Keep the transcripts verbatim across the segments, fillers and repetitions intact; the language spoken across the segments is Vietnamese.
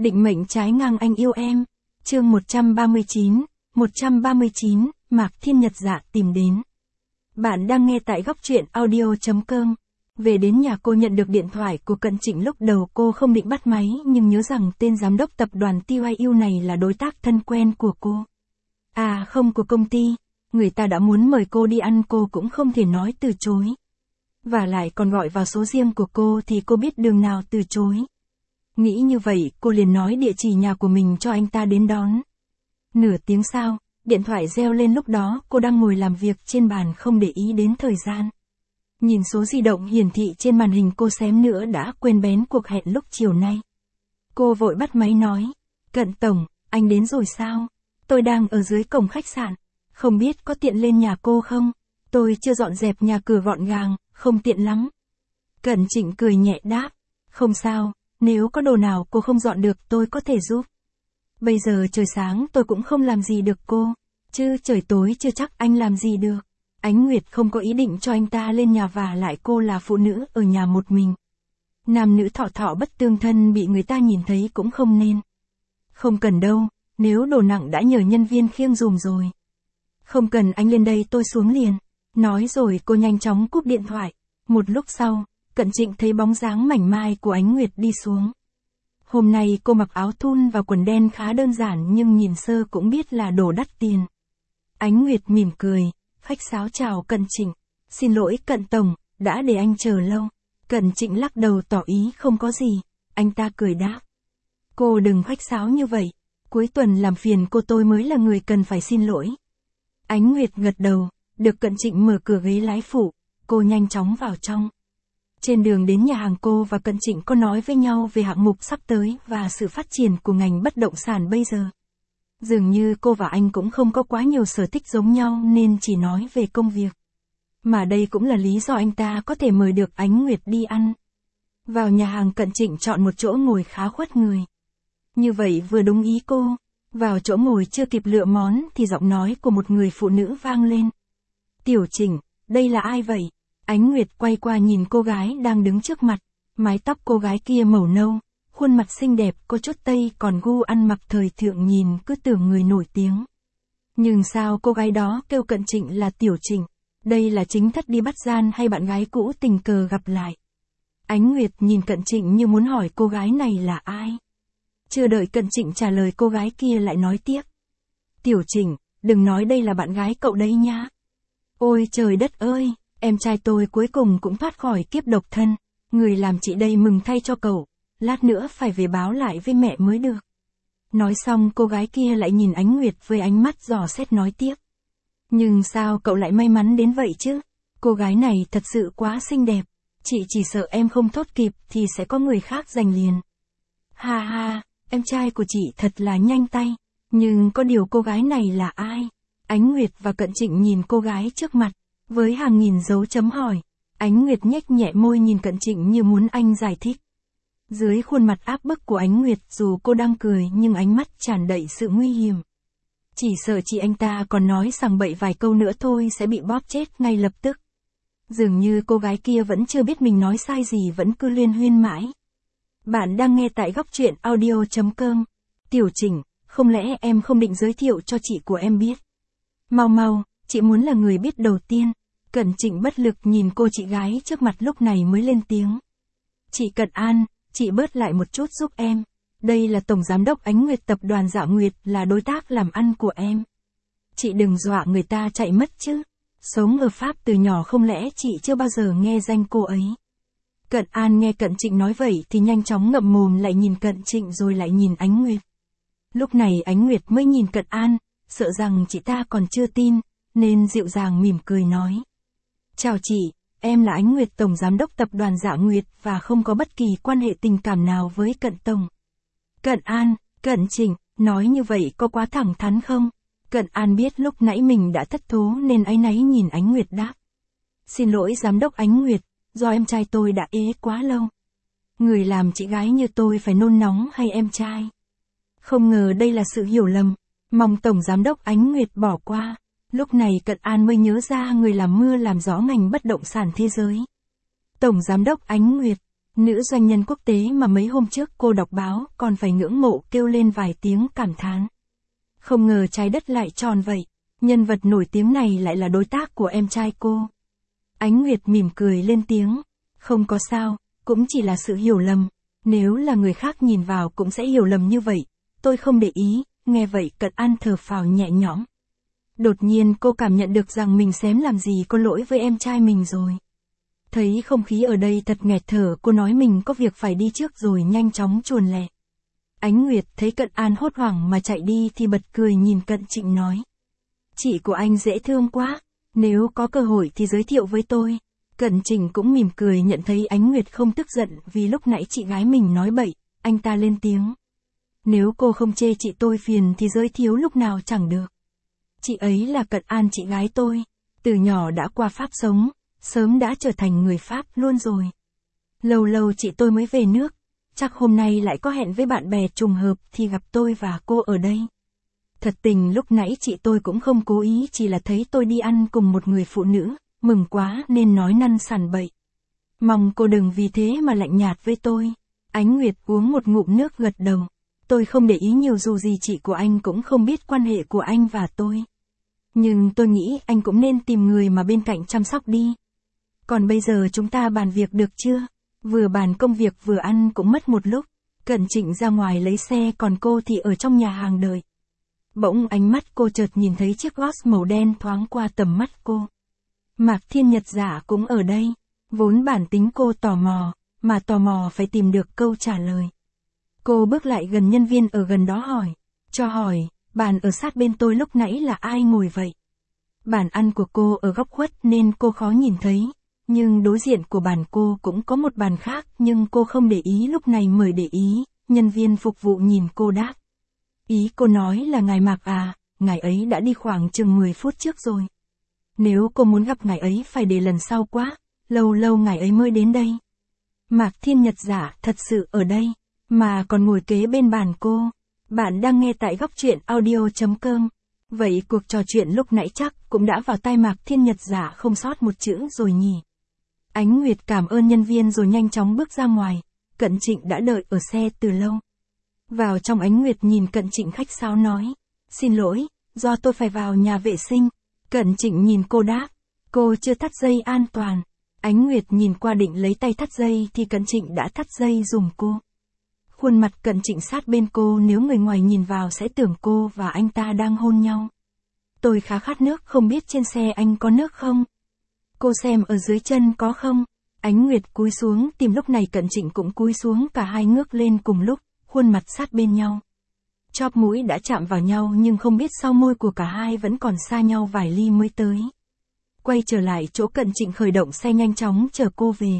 Định mệnh trái ngang anh yêu em. Chương một trăm ba mươi chín, một trăm ba mươi chín, Mạc Thiên Nhật Dạ tìm đến. Bạn đang nghe tại góc truyện audio chấm com. Về đến nhà cô nhận được điện thoại của Cận Trịnh, lúc đầu cô không định bắt máy nhưng nhớ rằng tên giám đốc tập đoàn tê i u này là đối tác thân quen của cô. À không, của công ty. Người ta đã muốn mời cô đi ăn cô cũng không thể nói từ chối. Và lại còn gọi vào số riêng của cô thì cô biết đường nào từ chối. Nghĩ như vậy, cô liền nói địa chỉ nhà của mình cho anh ta đến đón. Nửa tiếng sau, điện thoại reo lên, lúc đó cô đang ngồi làm việc trên bàn không để ý đến thời gian. Nhìn số di động hiển thị trên màn hình, cô xém nữa đã quên bén cuộc hẹn lúc chiều nay. Cô vội bắt máy nói, Cận tổng, anh đến rồi sao? Tôi đang ở dưới cổng khách sạn, không biết có tiện lên nhà cô không? Tôi chưa dọn dẹp nhà cửa gọn gàng, không tiện lắm. Cận Trịnh cười nhẹ đáp, không sao, nếu có đồ nào cô không dọn được tôi có thể giúp. Bây giờ trời sáng tôi cũng không làm gì được cô, chứ trời tối chưa chắc anh làm gì được. Ánh Nguyệt không có ý định cho anh ta lên nhà, và lại cô là phụ nữ ở nhà một mình. Nam nữ thọ thọ bất tương thân, bị người ta nhìn thấy cũng không nên. Không cần đâu, nếu đồ nặng đã nhờ nhân viên khiêng dùm rồi. Không cần anh lên đây, tôi xuống liền. Nói rồi cô nhanh chóng cúp điện thoại. Một lúc sau, Cận Trịnh thấy bóng dáng mảnh mai của Ánh Nguyệt đi xuống. Hôm nay cô mặc áo thun và quần đen khá đơn giản nhưng nhìn sơ cũng biết là đồ đắt tiền. Ánh Nguyệt mỉm cười, khách sáo chào Cận Trịnh. Xin lỗi Cận tổng, đã để anh chờ lâu. Cận Trịnh lắc đầu tỏ ý không có gì. Anh ta cười đáp, cô đừng khách sáo như vậy. Cuối tuần làm phiền cô, tôi mới là người cần phải xin lỗi. Ánh Nguyệt gật đầu, được Cận Trịnh mở cửa ghế lái phụ. Cô nhanh chóng vào trong. Trên đường đến nhà hàng, cô và Cận Trịnh có nói với nhau về hạng mục sắp tới và sự phát triển của ngành bất động sản bây giờ. Dường như cô và anh cũng không có quá nhiều sở thích giống nhau nên chỉ nói về công việc. Mà đây cũng là lý do anh ta có thể mời được Ánh Nguyệt đi ăn. Vào nhà hàng, Cận Trịnh chọn một chỗ ngồi khá khuất người. Như vậy vừa đúng ý cô. Vào chỗ ngồi chưa kịp lựa món thì giọng nói của một người phụ nữ vang lên. Tiểu Trịnh, đây là ai vậy? Ánh Nguyệt quay qua nhìn cô gái đang đứng trước mặt. Mái tóc cô gái kia màu nâu, khuôn mặt xinh đẹp, có chút tây, còn gu ăn mặc thời thượng, nhìn cứ tưởng người nổi tiếng. Nhưng sao cô gái đó kêu Cận Trịnh là Tiểu Trịnh? Đây là chính thất đi bắt gian hay bạn gái cũ tình cờ gặp lại? Ánh Nguyệt nhìn Cận Trịnh như muốn hỏi cô gái này là ai. Chưa đợi Cận Trịnh trả lời, cô gái kia lại nói tiếp. Tiểu Trịnh, đừng nói đây là bạn gái cậu đấy nha. Ôi trời đất ơi, em trai tôi cuối cùng cũng thoát khỏi kiếp độc thân. Người làm chị đây mừng thay cho cậu. Lát nữa phải về báo lại với mẹ mới được. Nói xong cô gái kia lại nhìn Ánh Nguyệt với ánh mắt dò xét nói tiếp. Nhưng sao cậu lại may mắn đến vậy chứ? Cô gái này thật sự quá xinh đẹp. Chị chỉ sợ em không thốt kịp thì sẽ có người khác giành liền. Ha ha, em trai của chị thật là nhanh tay. Nhưng có điều cô gái này là ai? Ánh Nguyệt và Cận Trịnh nhìn cô gái trước mặt, với hàng nghìn dấu chấm hỏi. Ánh Nguyệt nhếch nhẹ môi nhìn Cận Trịnh như muốn anh giải thích. Dưới khuôn mặt áp bức của Ánh Nguyệt, dù cô đang cười nhưng ánh mắt tràn đầy sự nguy hiểm. Chỉ sợ chị anh ta còn nói sằng bậy vài câu nữa thôi sẽ bị bóp chết ngay lập tức. Dường như cô gái kia vẫn chưa biết mình nói sai gì, vẫn cứ liên huyên mãi. Bạn đang nghe tại góc truyện audio chấm com. Tiểu Trịnh, không lẽ em không định giới thiệu cho chị của em biết? Mau mau, chị muốn là người biết đầu tiên. Cận Trịnh bất lực nhìn cô chị gái trước mặt lúc này mới lên tiếng. Chị Cận An, chị bớt lại một chút giúp em. Đây là Tổng Giám đốc Ánh Nguyệt, tập đoàn Dạ Nguyệt, là đối tác làm ăn của em. Chị đừng dọa người ta chạy mất chứ. Sống ở Pháp từ nhỏ không lẽ chị chưa bao giờ nghe danh cô ấy? Cận An nghe Cận Trịnh nói vậy thì nhanh chóng ngậm mồm, lại nhìn Cận Trịnh rồi lại nhìn Ánh Nguyệt. Lúc này Ánh Nguyệt mới nhìn Cận An, sợ rằng chị ta còn chưa tin, nên dịu dàng mỉm cười nói. Chào chị, em là Ánh Nguyệt, Tổng Giám đốc tập đoàn Dạ Nguyệt và không có bất kỳ quan hệ tình cảm nào với Cận Tổng. Cận An, Cận Trịnh, nói như vậy có quá thẳng thắn không? Cận An biết lúc nãy mình đã thất thố nên áy náy nhìn Ánh Nguyệt đáp. Xin lỗi Giám đốc Ánh Nguyệt, do em trai tôi đã ế quá lâu. Người làm chị gái như tôi phải nôn nóng hay em trai? Không ngờ đây là sự hiểu lầm, mong Tổng Giám đốc Ánh Nguyệt bỏ qua. Lúc này Cận An mới nhớ ra người làm mưa làm gió ngành bất động sản thế giới. Tổng Giám đốc Ánh Nguyệt, Nữ doanh nhân quốc tế mà mấy hôm trước cô đọc báo còn phải ngưỡng mộ kêu lên vài tiếng cảm thán. Không ngờ trái đất lại tròn vậy, nhân vật nổi tiếng này lại là đối tác của em trai cô. Ánh Nguyệt mỉm cười lên tiếng, không có sao, cũng chỉ là sự hiểu lầm, nếu là người khác nhìn vào cũng sẽ hiểu lầm như vậy, tôi không để ý, nghe vậy Cận An thở phào nhẹ nhõm. Đột nhiên cô cảm nhận được rằng mình xém làm gì có lỗi với em trai mình rồi. Thấy không khí ở đây thật nghẹt thở, cô nói mình có việc phải đi trước rồi nhanh chóng chuồn lẹ. Ánh Nguyệt thấy Cận An hốt hoảng mà chạy đi thì bật cười nhìn Cận Trịnh nói. Chị của anh dễ thương quá, nếu có cơ hội thì giới thiệu với tôi. Cận Trịnh cũng mỉm cười nhận thấy Ánh Nguyệt không tức giận vì lúc nãy chị gái mình nói bậy, anh ta lên tiếng. Nếu cô không chê chị tôi phiền thì giới thiệu lúc nào chẳng được. Chị ấy là Cận An chị gái tôi, từ nhỏ đã qua Pháp sống, sớm đã trở thành người Pháp luôn rồi. Lâu lâu chị tôi mới về nước, chắc hôm nay lại có hẹn với bạn bè trùng hợp thì gặp tôi và cô ở đây. Thật tình lúc nãy chị tôi cũng không cố ý, chỉ là thấy tôi đi ăn cùng một người phụ nữ, mừng quá nên nói năn sẵn bậy. Mong cô đừng vì thế mà lạnh nhạt với tôi. Ánh Nguyệt uống một ngụm nước gật đầu. Tôi không để ý nhiều, dù gì chị của anh cũng không biết quan hệ của anh và tôi. Nhưng tôi nghĩ anh cũng nên tìm người mà bên cạnh chăm sóc đi. Còn bây giờ chúng ta bàn việc được chưa? Vừa bàn công việc vừa ăn cũng mất một lúc. Cận Trịnh ra ngoài lấy xe, còn cô thì ở trong nhà hàng đợi. Bỗng ánh mắt cô chợt nhìn thấy chiếc Ross màu đen thoáng qua tầm mắt cô. Mạc Thiên Nhật Giả cũng ở đây. Vốn bản tính cô tò mò, mà tò mò phải tìm được câu trả lời. Cô bước lại gần nhân viên ở gần đó hỏi. Cho hỏi, bàn ở sát bên tôi lúc nãy là ai ngồi vậy? Bàn ăn của cô ở góc khuất nên cô khó nhìn thấy. Nhưng đối diện của bàn cô cũng có một bàn khác, nhưng cô không để ý, lúc này mới để ý. Nhân viên phục vụ nhìn cô đáp. Ý cô nói là ngài Mạc à, ngài ấy đã đi khoảng chừng mười phút trước rồi. Nếu cô muốn gặp ngài ấy phải để lần sau quá, lâu lâu ngài ấy mới đến đây. Mạc Thiên Nhật Giả thật sự ở đây, mà còn ngồi kế bên bàn cô. Bạn đang nghe tại góc truyện audio chấm com. Vậy cuộc trò chuyện lúc nãy chắc cũng đã vào tai Mạc Thiên Nhật Giả không sót một chữ rồi nhỉ. Ánh Nguyệt cảm ơn nhân viên rồi nhanh chóng bước ra ngoài. Cận Trịnh đã đợi ở xe từ lâu. Vào trong, Ánh Nguyệt nhìn Cận Trịnh khách sáo nói. Xin lỗi, do tôi phải vào nhà vệ sinh. Cận Trịnh nhìn cô đáp. Cô chưa thắt dây an toàn. Ánh Nguyệt nhìn qua định lấy tay thắt dây thì Cận Trịnh đã thắt dây giùm cô. Khuôn mặt Cận Trịnh sát bên cô, nếu người ngoài nhìn vào sẽ tưởng cô và anh ta đang hôn nhau. Tôi khá khát nước, không biết trên xe anh có nước không? Cô xem ở dưới chân có không? Ánh Nguyệt cúi xuống tìm, lúc này Cận Trịnh cũng cúi xuống, cả hai ngước lên cùng lúc, khuôn mặt sát bên nhau. Chóp mũi đã chạm vào nhau nhưng không biết sau môi của cả hai vẫn còn xa nhau vài ly mới tới. Quay trở lại chỗ, Cận Trịnh khởi động xe nhanh chóng chở cô về.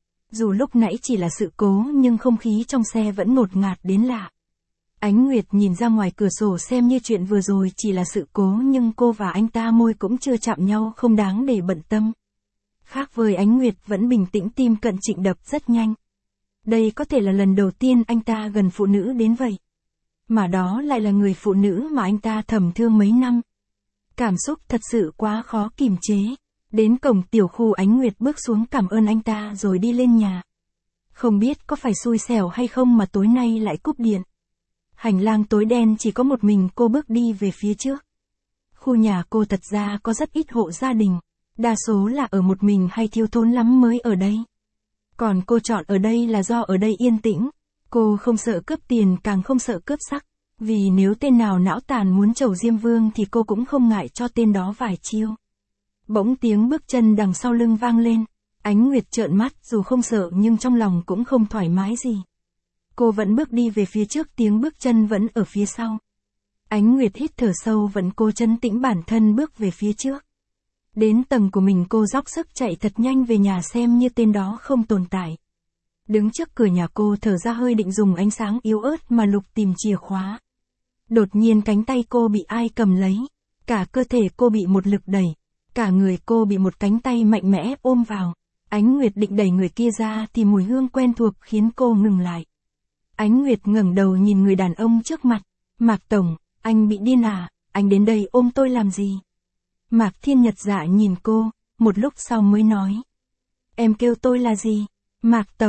Dù lúc nãy chỉ là sự cố nhưng không khí trong xe vẫn ngột ngạt đến lạ. Ánh Nguyệt nhìn ra ngoài cửa sổ xem như chuyện vừa rồi chỉ là sự cố, nhưng cô và anh ta môi cũng chưa chạm nhau, không đáng để bận tâm. Khác với Ánh Nguyệt vẫn bình tĩnh, tim Cận Trịnh đập rất nhanh. Đây có thể là lần đầu tiên anh ta gần phụ nữ đến vậy. Mà đó lại là người phụ nữ mà anh ta thầm thương mấy năm. Cảm xúc thật sự quá khó kiềm chế. Đến cổng tiểu khu, Ánh Nguyệt bước xuống cảm ơn anh ta rồi đi lên nhà. Không biết có phải xui xẻo hay không mà tối nay lại cúp điện. Hành lang tối đen, chỉ có một mình cô bước đi về phía trước. Khu nhà cô thật ra có rất ít hộ gia đình. Đa số là ở một mình hay thiếu thốn lắm mới ở đây. Còn cô chọn ở đây là do ở đây yên tĩnh. Cô không sợ cướp tiền, càng không sợ cướp sắc. Vì nếu tên nào não tàn muốn chầu Diêm Vương thì cô cũng không ngại cho tên đó vài chiêu. Bỗng tiếng bước chân đằng sau lưng vang lên. Ánh Nguyệt trợn mắt, dù không sợ nhưng trong lòng cũng không thoải mái gì. Cô vẫn bước đi về phía trước, tiếng bước chân vẫn ở phía sau. Ánh Nguyệt hít thở sâu, vẫn cố trấn tĩnh bản thân bước về phía trước. Đến tầng của mình, cô dốc sức chạy thật nhanh về nhà xem như tên đó không tồn tại. Đứng trước cửa nhà, cô thở ra hơi định dùng ánh sáng yếu ớt mà lục tìm chìa khóa. Đột nhiên cánh tay cô bị ai cầm lấy. Cả cơ thể cô bị một lực đẩy. Cả người cô bị một cánh tay mạnh mẽ ôm vào. Ánh Nguyệt định đẩy người kia ra thì mùi hương quen thuộc khiến cô ngừng lại. Ánh Nguyệt ngẩng đầu nhìn người đàn ông trước mặt. Mạc Tổng, anh bị điên à, anh đến đây ôm tôi làm gì? Mạc Thiên Nhật Dạ nhìn cô, một lúc sau mới nói. Em kêu tôi là gì? Mạc Tổng,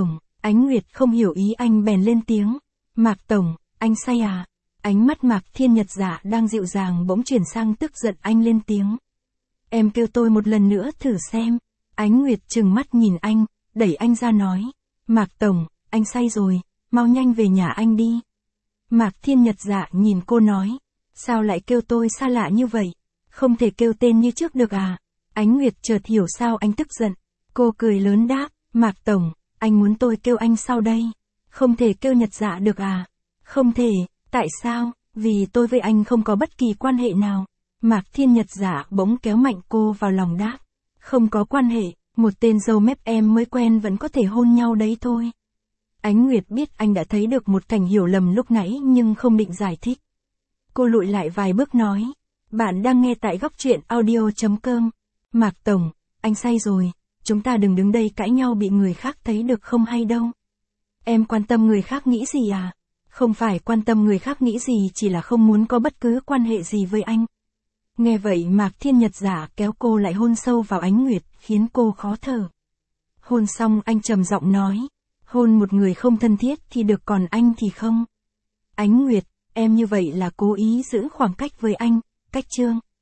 Ánh Nguyệt không hiểu ý anh bèn lên tiếng. Mạc Tổng, anh say à? Ánh mắt Mạc Thiên Nhật Dạ đang dịu dàng bỗng chuyển sang tức giận, anh lên tiếng. Em kêu tôi một lần nữa thử xem. Ánh Nguyệt trừng mắt nhìn anh, đẩy anh ra nói. Mạc Tổng, anh say rồi, mau nhanh về nhà anh đi. Mạc Thiên Nhật Dạ nhìn cô nói. Sao lại kêu tôi xa lạ như vậy? Không thể kêu tên như trước được à? Ánh Nguyệt chợt hiểu sao anh tức giận. Cô cười lớn đáp. Mạc Tổng, anh muốn tôi kêu anh sau đây? Không thể kêu Nhật Dạ được à? Không thể, tại sao? Vì tôi với anh không có bất kỳ quan hệ nào. Mạc Thiên Nhật Dạ bỗng kéo mạnh cô vào lòng đáp. Không có quan hệ, một tên dâu mép em mới quen vẫn có thể hôn nhau đấy thôi. Ánh Nguyệt biết anh đã thấy được một cảnh hiểu lầm lúc nãy nhưng không định giải thích. Cô lùi lại vài bước nói. Bạn đang nghe tại góc truyện audio.com. Mạc Tổng, anh say rồi, chúng ta đừng đứng đây cãi nhau bị người khác thấy được không hay đâu. Em quan tâm người khác nghĩ gì à? Không phải quan tâm người khác nghĩ gì, chỉ là không muốn có bất cứ quan hệ gì với anh. Nghe vậy Mạc Thiên Nhật Dạ kéo cô lại hôn sâu vào Ánh Nguyệt, khiến cô khó thở. Hôn xong anh trầm giọng nói. Hôn một người không thân thiết thì được, còn anh thì không. Ánh Nguyệt, em như vậy là cố ý giữ khoảng cách với anh, cách trương.